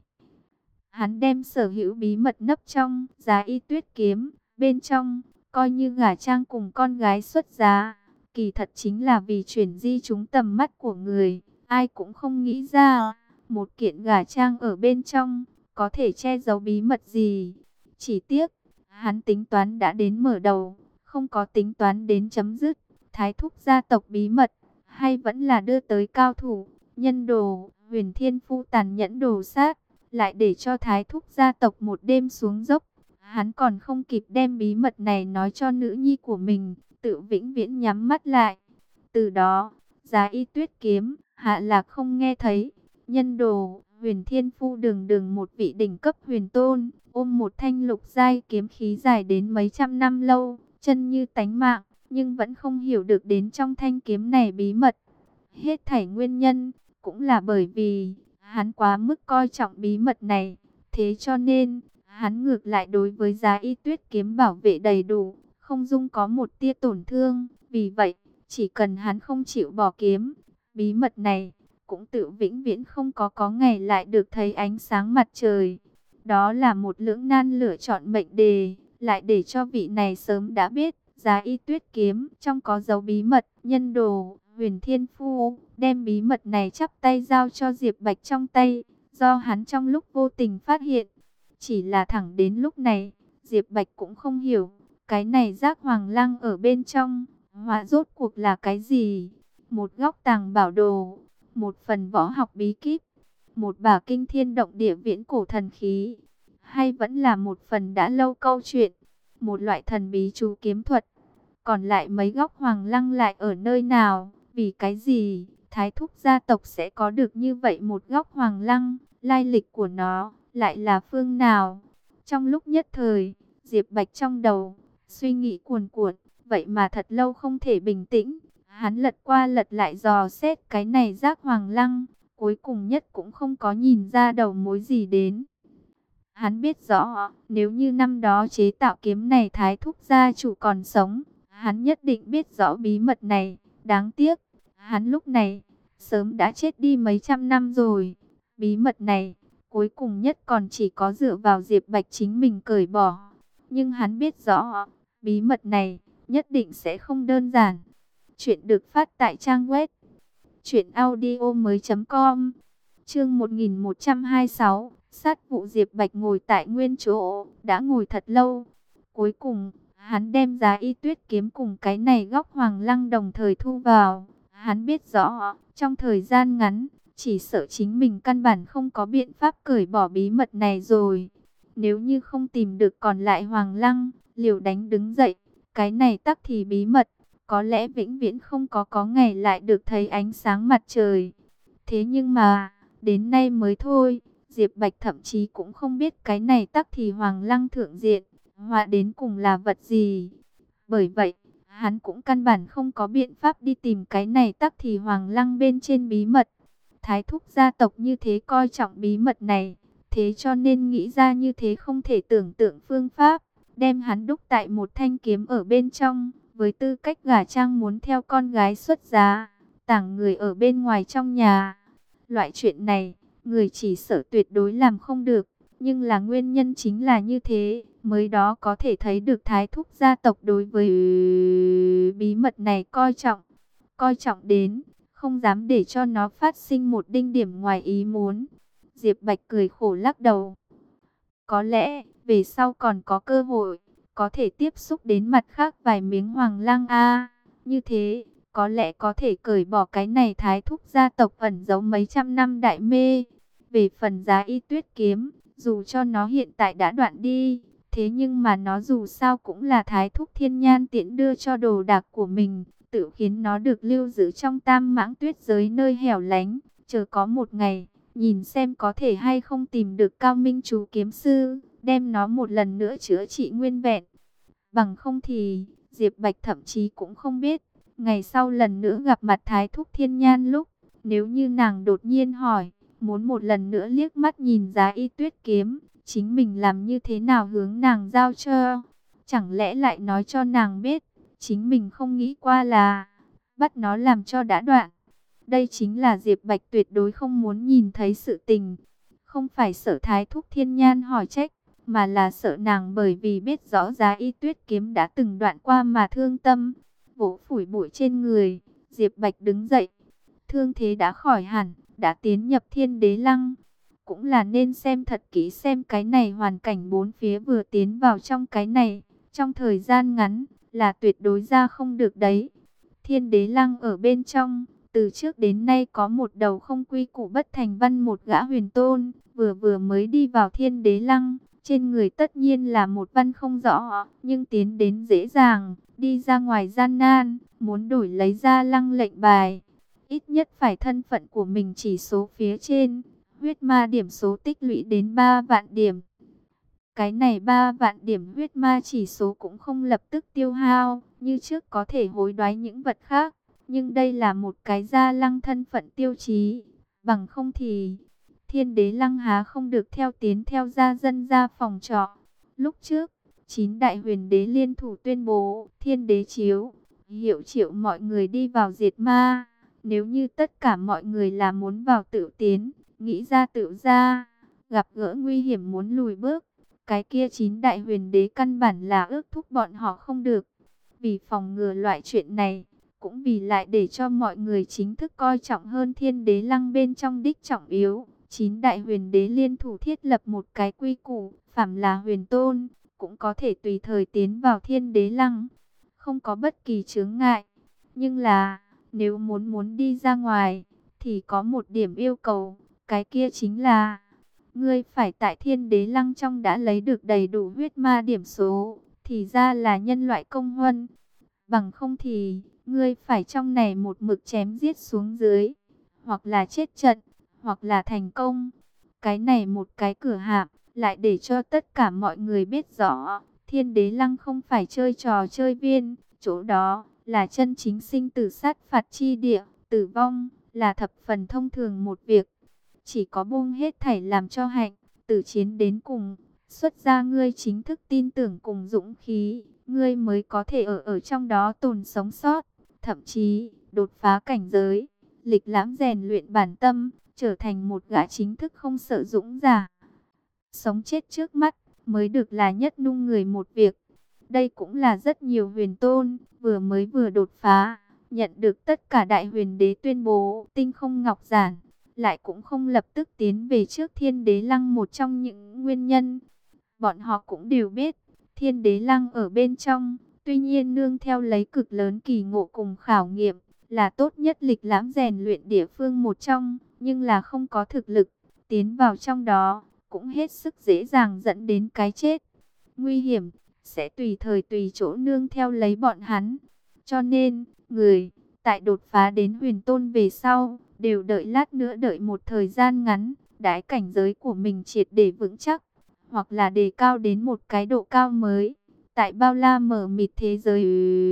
Hắn đem sở hữu bí mật nấp trong Giá Y Tuyết kiếm, bên trong, coi như gả trang cùng con gái xuất giá, kỳ thật chính là vì chuyển di chúng tầm mắt của người, ai cũng không nghĩ ra, một kiện gả trang ở bên trong, có thể che giấu bí mật gì. Chỉ tiếc, hắn tính toán đã đến mở đầu, không có tính toán đến chấm dứt. Thái Thúc gia tộc bí mật, hay vẫn là đưa tới cao thủ. Nhân đồ, Huyền Thiên Phu tàn nhẫn đồ sát, lại để cho Thái Thúc gia tộc một đêm xuống dốc. Hắn còn không kịp đem bí mật này nói cho nữ nhi của mình, tự vĩnh viễn nhắm mắt lại. Từ đó, Giá Y Tuyết kiếm, hạ lạc không nghe thấy. Nhân đồ, Huyền Thiên Phu đường đường một vị đỉnh cấp huyền tôn, ôm một thanh lục giai kiếm khí dài đến mấy trăm năm lâu, chân như tánh mạng, nhưng vẫn không hiểu được đến trong thanh kiếm này bí mật. Hết thảy nguyên nhân, cũng là bởi vì hắn quá mức coi trọng bí mật này, thế cho nên hắn ngược lại đối với Giá Y Tuyết kiếm bảo vệ đầy đủ, không dung có một tia tổn thương. Vì vậy, chỉ cần hắn không chịu bỏ kiếm, bí mật này cũng tự vĩnh viễn không có ngày lại được thấy ánh sáng mặt trời. Đó là một lưỡng nan lựa chọn mệnh đề, lại để cho vị này sớm đã biết, Giá Y Tuyết kiếm trong có dấu bí mật. Nhân đồ, Huyền Thiên Phu đem bí mật này chắp tay giao cho Diệp Bạch trong tay, do hắn trong lúc vô tình phát hiện. Chỉ là thẳng đến lúc này, Diệp Bạch cũng không hiểu, cái này Giác Hoàng Lăng ở bên trong, hóa rốt cuộc là cái gì? Một góc tàng bảo đồ, một phần võ học bí kíp, một bả kinh thiên động địa viễn cổ thần khí, hay vẫn là một phần đã lâu câu chuyện, một loại thần bí chú kiếm thuật. Còn lại mấy góc Hoàng Lăng lại ở nơi nào? Vì cái gì Thái Thúc gia tộc sẽ có được như vậy một góc Hoàng Lăng? Lai lịch của nó lại là phương nào? Trong lúc nhất thời, Diệp Bạch trong đầu suy nghĩ cuồn cuộn, vậy mà thật lâu không thể bình tĩnh. Hắn lật qua lật lại dò xét cái này Giác Hoàng Lăng, cuối cùng nhất cũng không có nhìn ra đầu mối gì đến. Hắn biết rõ, nếu như năm đó chế tạo kiếm này Thái Thúc gia chủ còn sống, hắn nhất định biết rõ bí mật này. Đáng tiếc, hắn lúc này sớm đã chết đi mấy trăm năm rồi. Bí mật này, cuối cùng nhất còn chỉ có dựa vào Diệp Bạch chính mình cởi bỏ. Nhưng hắn biết rõ, bí mật này nhất định sẽ không đơn giản. Chuyện được phát tại trang web truyệnaudiomoi.com. Chương 1126, sát vụ. Diệp Bạch ngồi tại nguyên chỗ, đã ngồi thật lâu. Cuối cùng, hắn đem Giá Y Tuyết kiếm cùng cái này góc Hoàng Lăng đồng thời thu vào. Hắn biết rõ, trong thời gian ngắn, chỉ sợ chính mình căn bản không có biện pháp cởi bỏ bí mật này rồi. Nếu như không tìm được còn lại Hoàng Lăng, liều đánh đứng dậy, cái này tắc thì bí mật, có lẽ vĩnh viễn không có ngày lại được thấy ánh sáng mặt trời. Thế nhưng mà, đến nay mới thôi, Diệp Bạch thậm chí cũng không biết cái này tắc thì Hoàng Lăng thượng diện, họa đến cùng là vật gì. Bởi vậy, hắn cũng căn bản không có biện pháp đi tìm cái này tắc thì Hoàng Lăng bên trên bí mật. Thái thúc gia tộc như thế coi trọng bí mật này, thế cho nên nghĩ ra như thế không thể tưởng tượng phương pháp, đem hắn đúc tại một thanh kiếm ở bên trong, với tư cách gả trang muốn theo con gái xuất giá, tảng người ở bên ngoài trong nhà. Loại chuyện này, người chỉ sợ tuyệt đối làm không được, nhưng là nguyên nhân chính là như thế, mới đó có thể thấy được thái thúc gia tộc đối với bí mật này coi trọng đến, không dám để cho nó phát sinh một đinh điểm ngoài ý muốn. Diệp Bạch cười khổ lắc đầu. Có lẽ, về sau còn có cơ hội, có thể tiếp xúc đến mặt khác vài miếng Hoàng Lăng A. Như thế, có lẽ có thể cởi bỏ cái này thái thúc gia tộc ẩn giấu mấy trăm năm đại mê. Về phần giá y tuyết kiếm, dù cho nó hiện tại đã đoạn đi, thế nhưng mà nó dù sao cũng là thái thúc thiên nhan tiễn đưa cho đồ đạc của mình, tự khiến nó được lưu giữ trong tam mãng tuyết giới nơi hẻo lánh, chờ có một ngày. Nhìn xem có thể hay không tìm được Cao Minh chú kiếm sư, đem nó một lần nữa chữa trị nguyên vẹn. Bằng không thì, Diệp Bạch thậm chí cũng không biết, ngày sau lần nữa gặp mặt Thái Thúc Thiên Nhan lúc, nếu như nàng đột nhiên hỏi, muốn một lần nữa liếc mắt nhìn giá y tuyết kiếm, chính mình làm như thế nào hướng nàng giao cho. Chẳng lẽ lại nói cho nàng biết, chính mình không nghĩ qua là bắt nó làm cho đã đoạn. Đây chính là Diệp Bạch tuyệt đối không muốn nhìn thấy sự tình. Không phải sợ Thái Thúc Thiên Nhan hỏi trách, mà là sợ nàng bởi vì biết rõ giá y tuyết kiếm đã từng đoạn qua mà thương tâm. Vỗ phủi bụi trên người, Diệp Bạch đứng dậy. Thương thế đã khỏi hẳn, đã tiến nhập Thiên Đế Lăng. Cũng là nên xem thật kỹ xem cái này hoàn cảnh bốn phía vừa tiến vào trong cái này. Trong thời gian ngắn, là tuyệt đối ra không được đấy. Thiên Đế Lăng ở bên trong. Từ trước đến nay có một đầu không quy củ bất thành văn một gã huyền tôn, vừa mới đi vào Thiên Đế Lăng, trên người tất nhiên là một văn không rõ, nhưng tiến đến dễ dàng, đi ra ngoài gian nan, muốn đổi lấy ra lăng lệnh bài. Ít nhất phải thân phận của mình chỉ số phía trên, huyết ma điểm số tích lũy đến 3 vạn điểm. Cái này 3 vạn điểm huyết ma chỉ số cũng không lập tức tiêu hao, như trước có thể hối đoái những vật khác. Nhưng đây là một cái gia lăng thân phận tiêu chí, bằng không thì Thiên Đế Lăng há không được theo tiến theo gia dân ra phòng trọ. Lúc trước, 9 đại huyền đế liên thủ tuyên bố Thiên Đế chiếu, hiệu triệu mọi người đi vào diệt ma. Nếu như tất cả mọi người là muốn vào tự tiến, nghĩ ra tự ra, gặp gỡ nguy hiểm muốn lùi bước, cái kia 9 đại huyền đế căn bản là ước thúc bọn họ không được. Vì phòng ngừa loại chuyện này, cũng vì lại để cho mọi người chính thức coi trọng hơn Thiên Đế Lăng bên trong đích trọng yếu. 9 đại huyền đế liên thủ thiết lập một cái quy củ, phàm là huyền tôn, cũng có thể tùy thời tiến vào Thiên Đế Lăng, không có bất kỳ chướng ngại. Nhưng là, nếu muốn đi ra ngoài, thì có một điểm yêu cầu, cái kia chính là, ngươi phải tại Thiên Đế Lăng trong đã lấy được đầy đủ huyết ma điểm số, thì ra là nhân loại công huân. Bằng không thì, ngươi phải trong này một mực chém giết xuống dưới, hoặc là chết trận, hoặc là thành công. Cái này một cái cửa hạm, lại để cho tất cả mọi người biết rõ, Thiên Đế Lăng không phải chơi trò chơi viên, chỗ đó là chân chính sinh tử sát phạt chi địa, tử vong là thập phần thông thường một việc. Chỉ có buông hết thảy làm cho hạnh, tử chiến đến cùng, xuất ra ngươi chính thức tin tưởng cùng dũng khí, ngươi mới có thể ở trong đó tồn sống sót, thậm chí đột phá cảnh giới, lịch lãm rèn luyện bản tâm, trở thành một gã chính thức không sợ dũng giả. Sống chết trước mắt mới được là nhất nung người một việc. Đây cũng là rất nhiều huyền tôn vừa đột phá, nhận được tất cả đại huyền đế tuyên bố tinh không ngọc giản, lại cũng không lập tức tiến về trước Thiên Đế Lăng một trong những nguyên nhân. Bọn họ cũng đều biết, Thiên Đế Lăng ở bên trong, tuy nhiên nương theo lấy cực lớn kỳ ngộ cùng khảo nghiệm, là tốt nhất lịch lãm rèn luyện địa phương một trong, nhưng là không có thực lực, tiến vào trong đó, cũng hết sức dễ dàng dẫn đến cái chết. Nguy hiểm sẽ tùy thời tùy chỗ nương theo lấy bọn hắn. Cho nên, người tại đột phá đến huyền tôn về sau, đều đợi lát nữa, đợi một thời gian ngắn, đãi cảnh giới của mình triệt để vững chắc, hoặc là đề cao đến một cái độ cao mới. Tại bao la mở mịt thế giới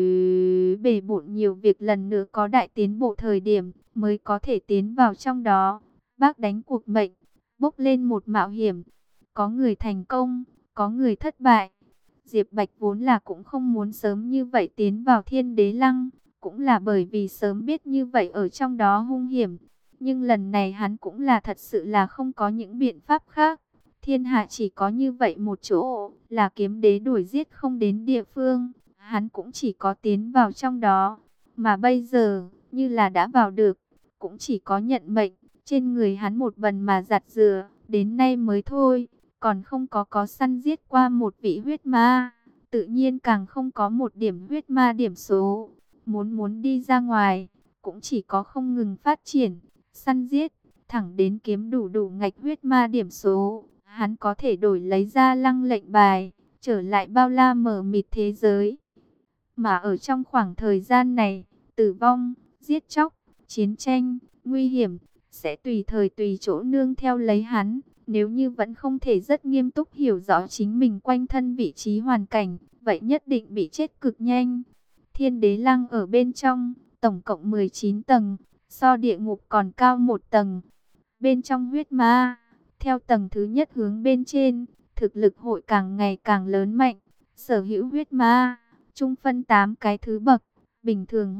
bề bộn nhiều việc lần nữa có đại tiến bộ thời điểm, mới có thể tiến vào trong đó. Bác đánh cuộc mệnh, bốc lên một mạo hiểm. Có người thành công, có người thất bại. Diệp Bạch vốn là cũng không muốn sớm như vậy tiến vào Thiên Đế Lăng, cũng là bởi vì sớm biết như vậy ở trong đó hung hiểm. Nhưng lần này hắn cũng là thật sự là không có những biện pháp khác. Thiên hạ chỉ có như vậy một chỗ, là kiếm đế đuổi giết không đến địa phương, hắn cũng chỉ có tiến vào trong đó. Mà bây giờ, như là đã vào được, cũng chỉ có nhận mệnh, trên người hắn một bần mà giặt rửa, đến nay mới thôi, còn không có săn giết qua một vị huyết ma, tự nhiên càng không có một điểm huyết ma điểm số. Muốn đi ra ngoài, cũng chỉ có không ngừng phát triển, săn giết, thẳng đến kiếm đủ ngạch huyết ma điểm số, hắn có thể đổi lấy ra lăng lệnh bài, trở lại bao la mở mịt thế giới. Mà ở trong khoảng thời gian này, tử vong, giết chóc, chiến tranh, nguy hiểm, sẽ tùy thời tùy chỗ nương theo lấy hắn. Nếu như vẫn không thể rất nghiêm túc hiểu rõ chính mình quanh thân vị trí hoàn cảnh, vậy nhất định bị chết cực nhanh. Thiên Đế Lăng ở bên trong, tổng cộng 19 tầng, so địa ngục còn cao một tầng. Bên trong huyết ma, theo tầng thứ nhất hướng bên trên, thực lực hội càng ngày càng lớn mạnh. Sở hữu huyết ma, chung phân 8 cái thứ bậc, bình thường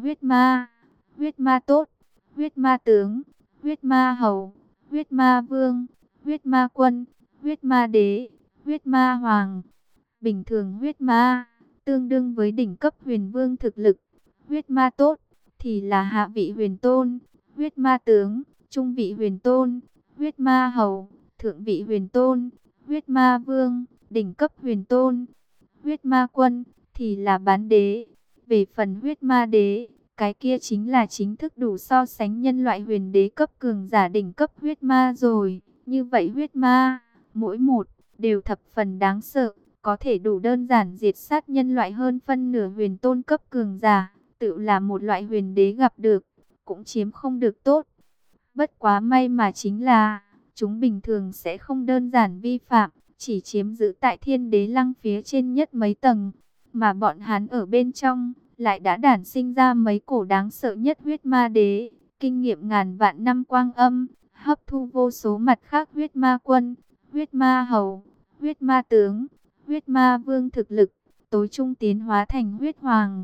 huyết ma tốt, huyết ma tướng, huyết ma hầu, huyết ma vương, huyết ma quân, huyết ma đế, huyết ma hoàng. Bình thường huyết ma, tương đương với đỉnh cấp huyền vương thực lực. Huyết ma tốt, thì là hạ vị huyền tôn, huyết ma tướng, trung vị huyền tôn, huyết ma hầu, thượng vị huyền tôn, huyết ma vương, đỉnh cấp huyền tôn. Huyết ma quân, thì là bán đế. Về phần huyết ma đế, cái kia chính là chính thức đủ so sánh nhân loại huyền đế cấp cường giả đỉnh cấp huyết ma rồi. Như vậy huyết ma, mỗi một, đều thập phần đáng sợ, có thể đủ đơn giản diệt sát nhân loại hơn phân nửa huyền tôn cấp cường giả. Tự là một loại huyền đế gặp được, cũng chiếm không được tốt. Bất quá may mà chính là, chúng bình thường sẽ không đơn giản vi phạm, chỉ chiếm giữ tại Thiên Đế Lăng phía trên nhất mấy tầng. Mà bọn hắn ở bên trong, lại đã đản sinh ra mấy cổ đáng sợ nhất huyết ma đế, kinh nghiệm ngàn vạn năm quang âm, hấp thu vô số mặt khác huyết ma quân, huyết ma hầu, huyết ma tướng, huyết ma vương thực lực, tối trung tiến hóa thành huyết hoàng.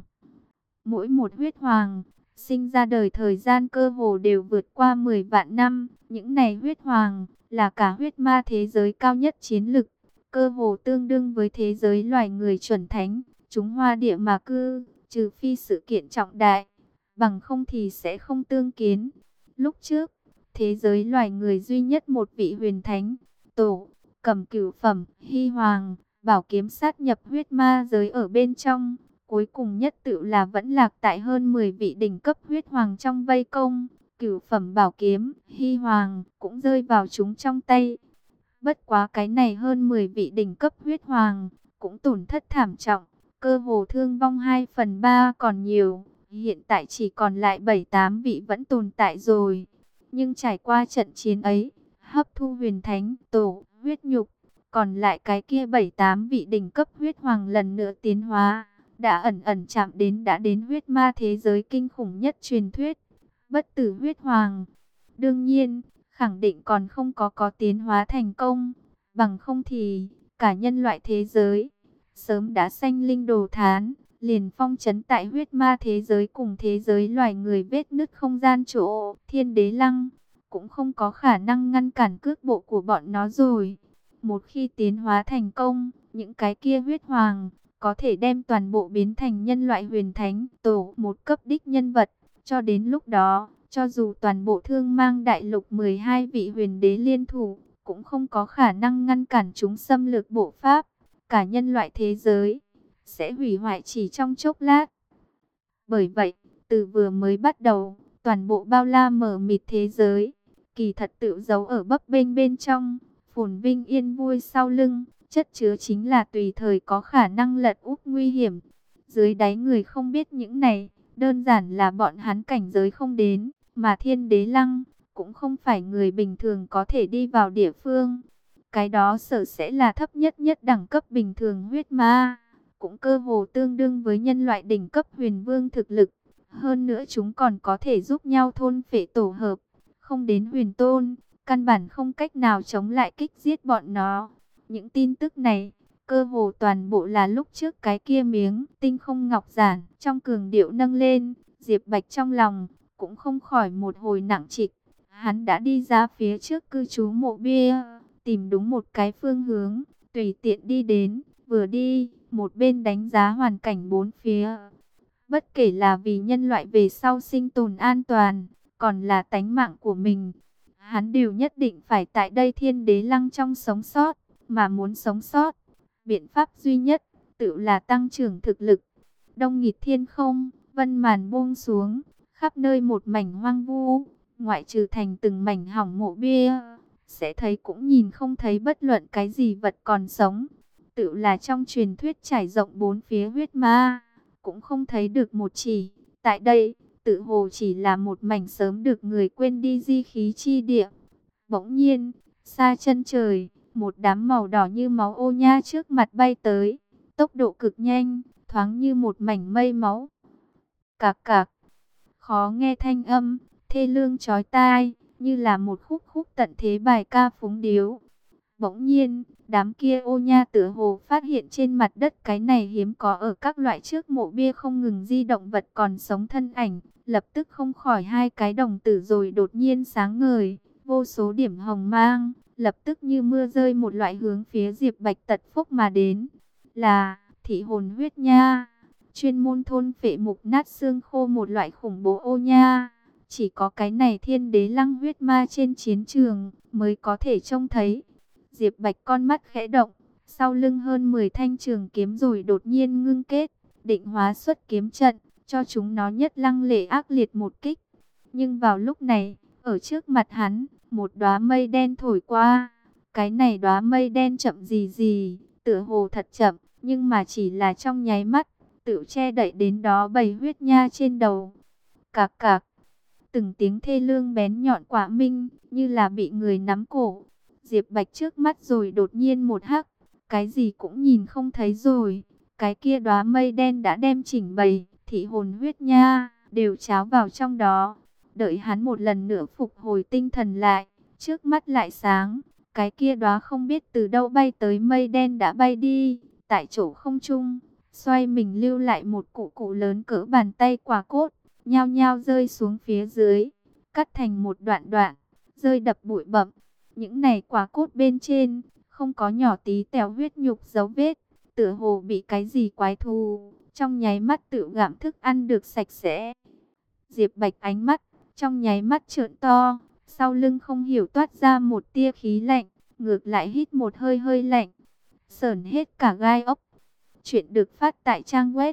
Mỗi một huyết hoàng, sinh ra đời thời gian cơ hồ đều vượt qua 10 vạn năm. Những này huyết hoàng, là cả huyết ma thế giới cao nhất chiến lực, cơ hồ tương đương với thế giới loài người chuẩn thánh. Chúng hoa địa mà cư, trừ phi sự kiện trọng đại, bằng không thì sẽ không tương kiến. Lúc trước, thế giới loài người duy nhất một vị huyền thánh, tổ, cầm cửu phẩm, hy hoàng, bảo kiếm sát nhập huyết ma giới ở bên trong. Cuối cùng nhất tự là vẫn lạc tại hơn 10 vị đỉnh cấp huyết hoàng trong vây công. Cửu phẩm bảo kiếm, hy hoàng, cũng rơi vào chúng trong tay. Bất quá cái này hơn 10 vị đỉnh cấp huyết hoàng, cũng tổn thất thảm trọng. Cơ hồ thương vong 2/3 còn nhiều. Hiện tại chỉ còn lại 7-8 vị vẫn tồn tại rồi. Nhưng trải qua trận chiến ấy, hấp thu huyền thánh, tổ, huyết nhục. Còn lại cái kia 7-8 vị đỉnh cấp huyết hoàng lần nữa tiến hóa. Đã ẩn chạm đến huyết ma thế giới kinh khủng nhất truyền thuyết, bất tử huyết hoàng. Đương nhiên, khẳng định còn không có tiến hóa thành công, bằng không thì cả nhân loại thế giới sớm đã sanh linh đồ thán, liền phong trấn tại huyết ma thế giới cùng thế giới loài người vết nứt không gian chỗ Thiên Đế Lăng, cũng không có khả năng ngăn cản cước bộ của bọn nó rồi. Một khi tiến hóa thành công, những cái kia huyết hoàng có thể đem toàn bộ biến thành nhân loại huyền thánh, tổ một cấp đích nhân vật. Cho đến lúc đó, cho dù toàn bộ thương mang đại lục 12 vị huyền đế liên thủ, cũng không có khả năng ngăn cản chúng xâm lược bộ pháp. Cả nhân loại thế giới sẽ hủy hoại chỉ trong chốc lát. Bởi vậy, từ vừa mới bắt đầu, toàn bộ bao la mở mịt thế giới, kỳ thật tự giấu ở bấp bênh bên trong, phồn vinh yên vui sau lưng, chất chứa chính là tùy thời có khả năng lật úp nguy hiểm. Dưới đáy người không biết những này, đơn giản là bọn hắn cảnh giới không đến, mà Thiên Đế Lăng cũng không phải người bình thường có thể đi vào địa phương. Cái đó sợ sẽ là thấp nhất nhất đẳng cấp bình thường huyết ma, cũng cơ hồ tương đương với nhân loại đỉnh cấp huyền vương thực lực. Hơn nữa chúng còn có thể giúp nhau thôn phệ tổ hợp, không đến huyền tôn, căn bản không cách nào chống lại kích giết bọn nó. Những tin tức này, cơ hồ toàn bộ là lúc trước cái kia miếng tinh không ngọc giản trong cường điệu nâng lên. Diệp Bạch trong lòng cũng không khỏi một hồi nặng trịch. Hắn đã đi ra phía trước cư trú mộ bia, tìm đúng một cái phương hướng, tùy tiện đi đến, vừa đi, một bên đánh giá hoàn cảnh bốn phía. Bất kể là vì nhân loại về sau sinh tồn an toàn, còn là tánh mạng của mình, hắn đều nhất định phải tại đây Thiên Đế Lăng trong sống sót. Mà muốn sống sót, biện pháp duy nhất tự là tăng trưởng thực lực. Đông nghịt thiên không, vân màn buông xuống, khắp nơi một mảnh hoang vu, ngoại trừ thành từng mảnh hỏng mộ bia, sẽ thấy cũng nhìn không thấy bất luận cái gì vật còn sống. Tự là trong truyền thuyết trải rộng bốn phía huyết ma, cũng không thấy được một chỉ. Tại đây, tự hồ chỉ là một mảnh sớm được người quên đi di khí chi địa. Bỗng nhiên, xa chân trời, một đám màu đỏ như máu ô nha trước mặt bay tới, tốc độ cực nhanh, thoáng như một mảnh mây máu. Cạc cạc, khó nghe thanh âm, thê lương chói tai, như là một khúc khúc tận thế bài ca phúng điếu. Bỗng nhiên, đám kia ô nha tựa hồ phát hiện trên mặt đất cái này hiếm có ở các loại trước mộ bia không ngừng di động vật còn sống thân ảnh, lập tức không khỏi hai cái đồng tử rồi đột nhiên sáng ngời, vô số điểm hồng mang, lập tức như mưa rơi một loại hướng phía Diệp Bạch tật phúc mà đến, là thị hồn huyết nha, chuyên môn thôn phệ mục nát xương khô một loại khủng bố ô nha. Chỉ có cái này Thiên Đế Lăng huyết ma trên chiến trường mới có thể trông thấy. Diệp Bạch con mắt khẽ động, sau lưng hơn 10 thanh trường kiếm rồi đột nhiên ngưng kết, định hóa xuất kiếm trận, cho chúng nó nhất lăng lệ ác liệt một kích. Nhưng vào lúc này, ở trước mặt hắn, một đóa mây đen thổi qua. Cái này đóa mây đen chậm gì gì, tựa hồ thật chậm, nhưng mà chỉ là trong nháy mắt, tự che đậy đến đó bầy huyết nha trên đầu. Cạc cạc, từng tiếng thê lương bén nhọn quả minh, như là bị người nắm cổ. Diệp Bạch trước mắt rồi đột nhiên một hắc, cái gì cũng nhìn không thấy rồi. Cái kia đóa mây đen đã đem chỉnh bầy thị hồn huyết nha đều cháo vào trong đó. Đợi hắn một lần nữa phục hồi tinh thần lại, trước mắt lại sáng, cái kia đóa không biết từ đâu bay tới mây đen đã bay đi, tại chỗ không trung, xoay mình lưu lại một cụ cụ lớn cỡ bàn tay quả cốt, nhao nhao rơi xuống phía dưới, cắt thành một đoạn đoạn, rơi đập bụi bặm. Những này quả cốt bên trên, không có nhỏ tí tẹo huyết nhục dấu vết, tựa hồ bị cái gì quái thú, trong nháy mắt tự gặm thức ăn được sạch sẽ. Diệp Bạch ánh mắt, trong nháy mắt trợn to, sau lưng không hiểu toát ra một tia khí lạnh, ngược lại hít một hơi hơi lạnh, sởn hết cả gai ốc. Chuyện được phát tại trang web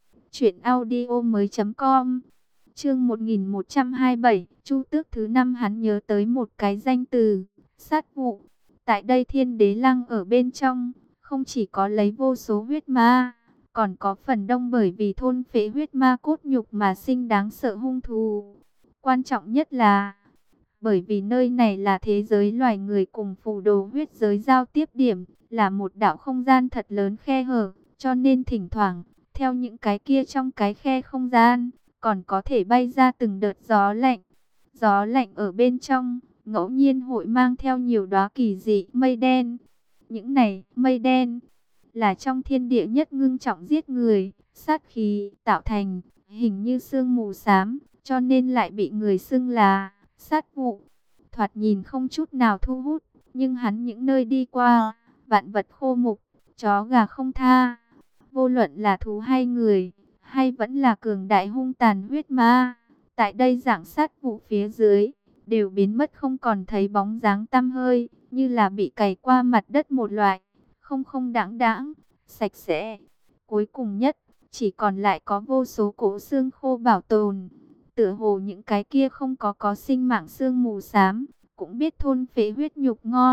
truyệnaudiomoi.com. Chương 1127, Chu Tước thứ 5 hắn nhớ tới một cái danh từ, sát vụ. Tại đây Thiên Đế Lăng ở bên trong, không chỉ có lấy vô số huyết ma, còn có phần đông bởi vì thôn phệ huyết ma cốt nhục mà sinh đáng sợ hung thú. Quan trọng nhất là, bởi vì nơi này là thế giới loài người cùng phù đồ huyết giới giao tiếp điểm, là một đạo không gian thật lớn khe hở, cho nên thỉnh thoảng, theo những cái kia trong cái khe không gian, còn có thể bay ra từng đợt gió lạnh. Gió lạnh ở bên trong, ngẫu nhiên hội mang theo nhiều đóa kỳ dị mây đen. Những này mây đen là trong thiên địa nhất ngưng trọng giết người, sát khí tạo thành, hình như sương mù xám, cho nên lại bị người xưng là sát vụ. Thoạt nhìn không chút nào thu hút, nhưng hắn những nơi đi qua, vạn vật khô mục, chó gà không tha. Vô luận là thú hay người, hay vẫn là cường đại hung tàn huyết ma, tại đây dạng sát vụ phía dưới, đều biến mất không còn thấy bóng dáng tăm hơi, như là bị cày qua mặt đất một loại, không không đãng đãng, sạch sẽ. Cuối cùng nhất, chỉ còn lại có vô số cỗ xương khô bảo tồn. Tựa hồ những cái kia không có sinh mạng xương mù xám, cũng biết thôn phệ huyết nhục ngon,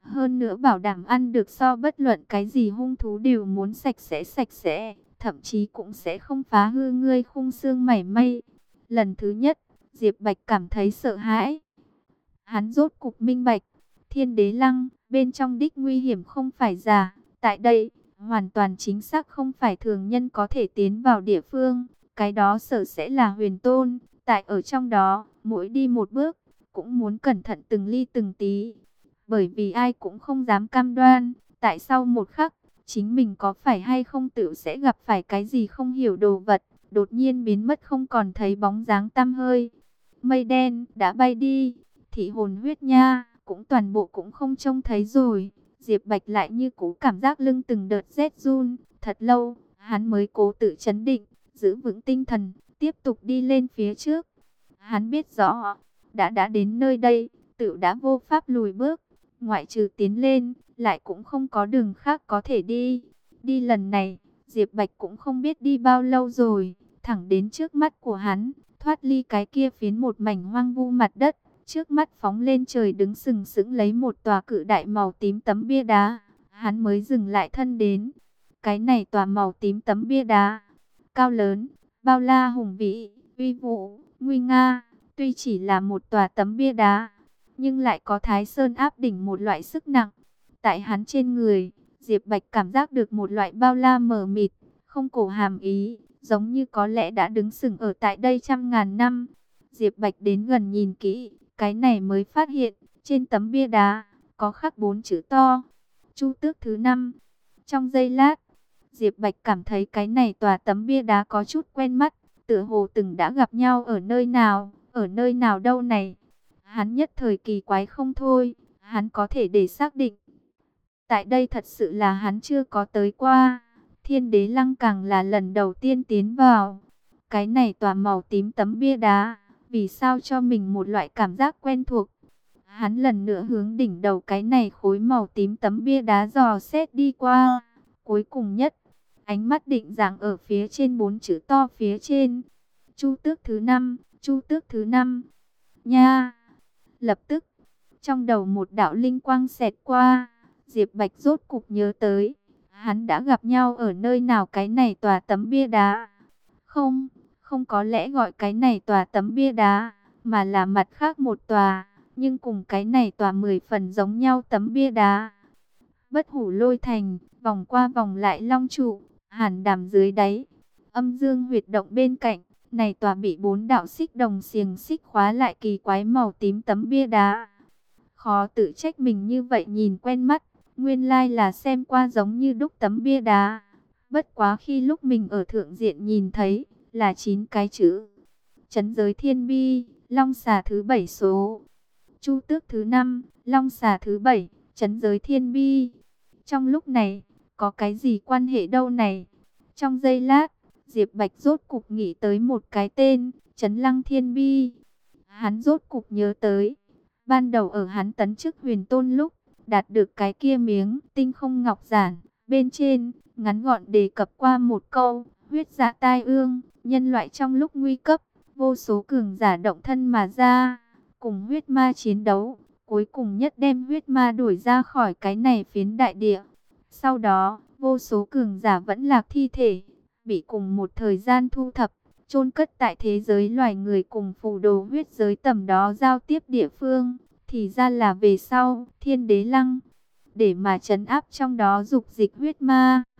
Hơn nữa bảo đảm ăn được so bất luận cái gì hung thú đều muốn sạch sẽ, thậm chí cũng sẽ không phá hư ngươi khung xương mảy may. Lần thứ nhất, Diệp Bạch cảm thấy sợ hãi. Hắn rốt cục minh bạch, Thiên Đế Lăng, bên trong đích nguy hiểm không phải giả. Tại đây, hoàn toàn chính xác không phải thường nhân có thể tiến vào địa phương. Cái đó sợ sẽ là huyền tôn. Tại ở trong đó, mỗi đi một bước, cũng muốn cẩn thận từng ly từng tí. Bởi vì ai cũng không dám cam đoan, tại sau một khắc, chính mình có phải hay không tự sẽ gặp phải cái gì không hiểu đồ vật, đột nhiên biến mất không còn thấy bóng dáng tăm hơi. Mây đen đã bay đi, thị hồn huyết nha, cũng toàn bộ cũng không trông thấy rồi. Diệp Bạch lại như cú cảm giác lưng từng đợt rét run, thật lâu, hắn mới cố tự chấn định, giữ vững tinh thần, tiếp tục đi lên phía trước. Hắn biết rõ, đã đến nơi đây, tự đã vô pháp lùi bước, ngoại trừ tiến lên, lại cũng không có đường khác có thể đi. Đi lần này, Diệp Bạch cũng không biết đi bao lâu rồi, thẳng đến trước mắt của hắn, thoát ly cái kia phiến một mảnh hoang vu mặt đất, trước mắt phóng lên trời đứng sừng sững lấy một tòa cự đại màu tím tấm bia đá, hắn mới dừng lại thân đến. Cái này tòa màu tím tấm bia đá, cao lớn, bao la hùng vĩ, uy vũ, nguy nga, tuy chỉ là một tòa tấm bia đá, nhưng lại có Thái Sơn áp đỉnh một loại sức nặng. Tại hắn trên người, Diệp Bạch cảm giác được một loại bao la mờ mịt, không cổ hàm ý, giống như có lẽ đã đứng sừng ở tại đây trăm ngàn năm. Diệp Bạch đến gần nhìn kỹ, cái này mới phát hiện, trên tấm bia đá, có khắc 4 chữ to, Chu Tước thứ 5. Trong giây lát, Diệp Bạch cảm thấy cái này tòa tấm bia đá có chút quen mắt, tựa hồ từng đã gặp nhau ở nơi nào đâu này. Hắn nhất thời kỳ quái không thôi, hắn có thể để xác định. Tại đây thật sự là hắn chưa có tới qua, Thiên Đế Lăng càng là lần đầu tiên tiến vào. Cái này tòa màu tím tấm bia đá, vì sao cho mình một loại cảm giác quen thuộc. Hắn lần nữa hướng đỉnh đầu cái này khối màu tím tấm bia đá dò xét đi qua. Cuối cùng nhất, ánh mắt định dạng ở phía trên 4 chữ to phía trên. Chu Tước thứ 5, Chu Tước thứ 5. Nha! Lập tức, trong đầu một đạo linh quang xẹt qua, Diệp Bạch rốt cục nhớ tới. Hắn đã gặp nhau ở nơi nào cái này tòa tấm bia đá? Không có lẽ gọi cái này tòa tấm bia đá, mà là mặt khác một tòa, nhưng cùng cái này tòa 10 phần giống nhau tấm bia đá. Bất Hủ Lôi Thành, vòng qua vòng lại long trụ, hàn đàm dưới đáy, âm dương huyệt động bên cạnh, này tòa bị 4 đạo xích đồng xiềng xích khóa lại kỳ quái màu tím tấm bia đá. Khó tự trách mình như vậy nhìn quen mắt, nguyên lai là xem qua giống như đúc tấm bia đá. Bất quá khi lúc mình ở thượng diện nhìn thấy, là 9 cái chữ. Trấn giới thiên bi, long xà thứ 7 số. Chu Tước thứ 5, long xà thứ 7, trấn giới thiên bi. Trong lúc này, có cái gì quan hệ đâu này? Trong giây lát, Diệp Bạch rốt cục nghĩ tới một cái tên, Trấn Lăng Thiên Bi. Hắn rốt cục nhớ tới, ban đầu ở hắn tấn chức huyền tôn lúc, đạt được cái kia miếng tinh không ngọc giản, bên trên, ngắn gọn đề cập qua một câu, huyết dạ tai ương, nhân loại trong lúc nguy cấp, vô số cường giả động thân mà ra, cùng huyết ma chiến đấu, cuối cùng nhất đem huyết ma đuổi ra khỏi cái này phiến đại địa. Sau đó, vô số cường giả vẫn lạc thi thể, bị cùng một thời gian thu thập, chôn cất tại thế giới loài người cùng phù đồ huyết giới tầm đó giao tiếp địa phương. Thì ra là về sau, Thiên Đế Lăng, để mà trấn áp trong đó dục dịch huyết ma.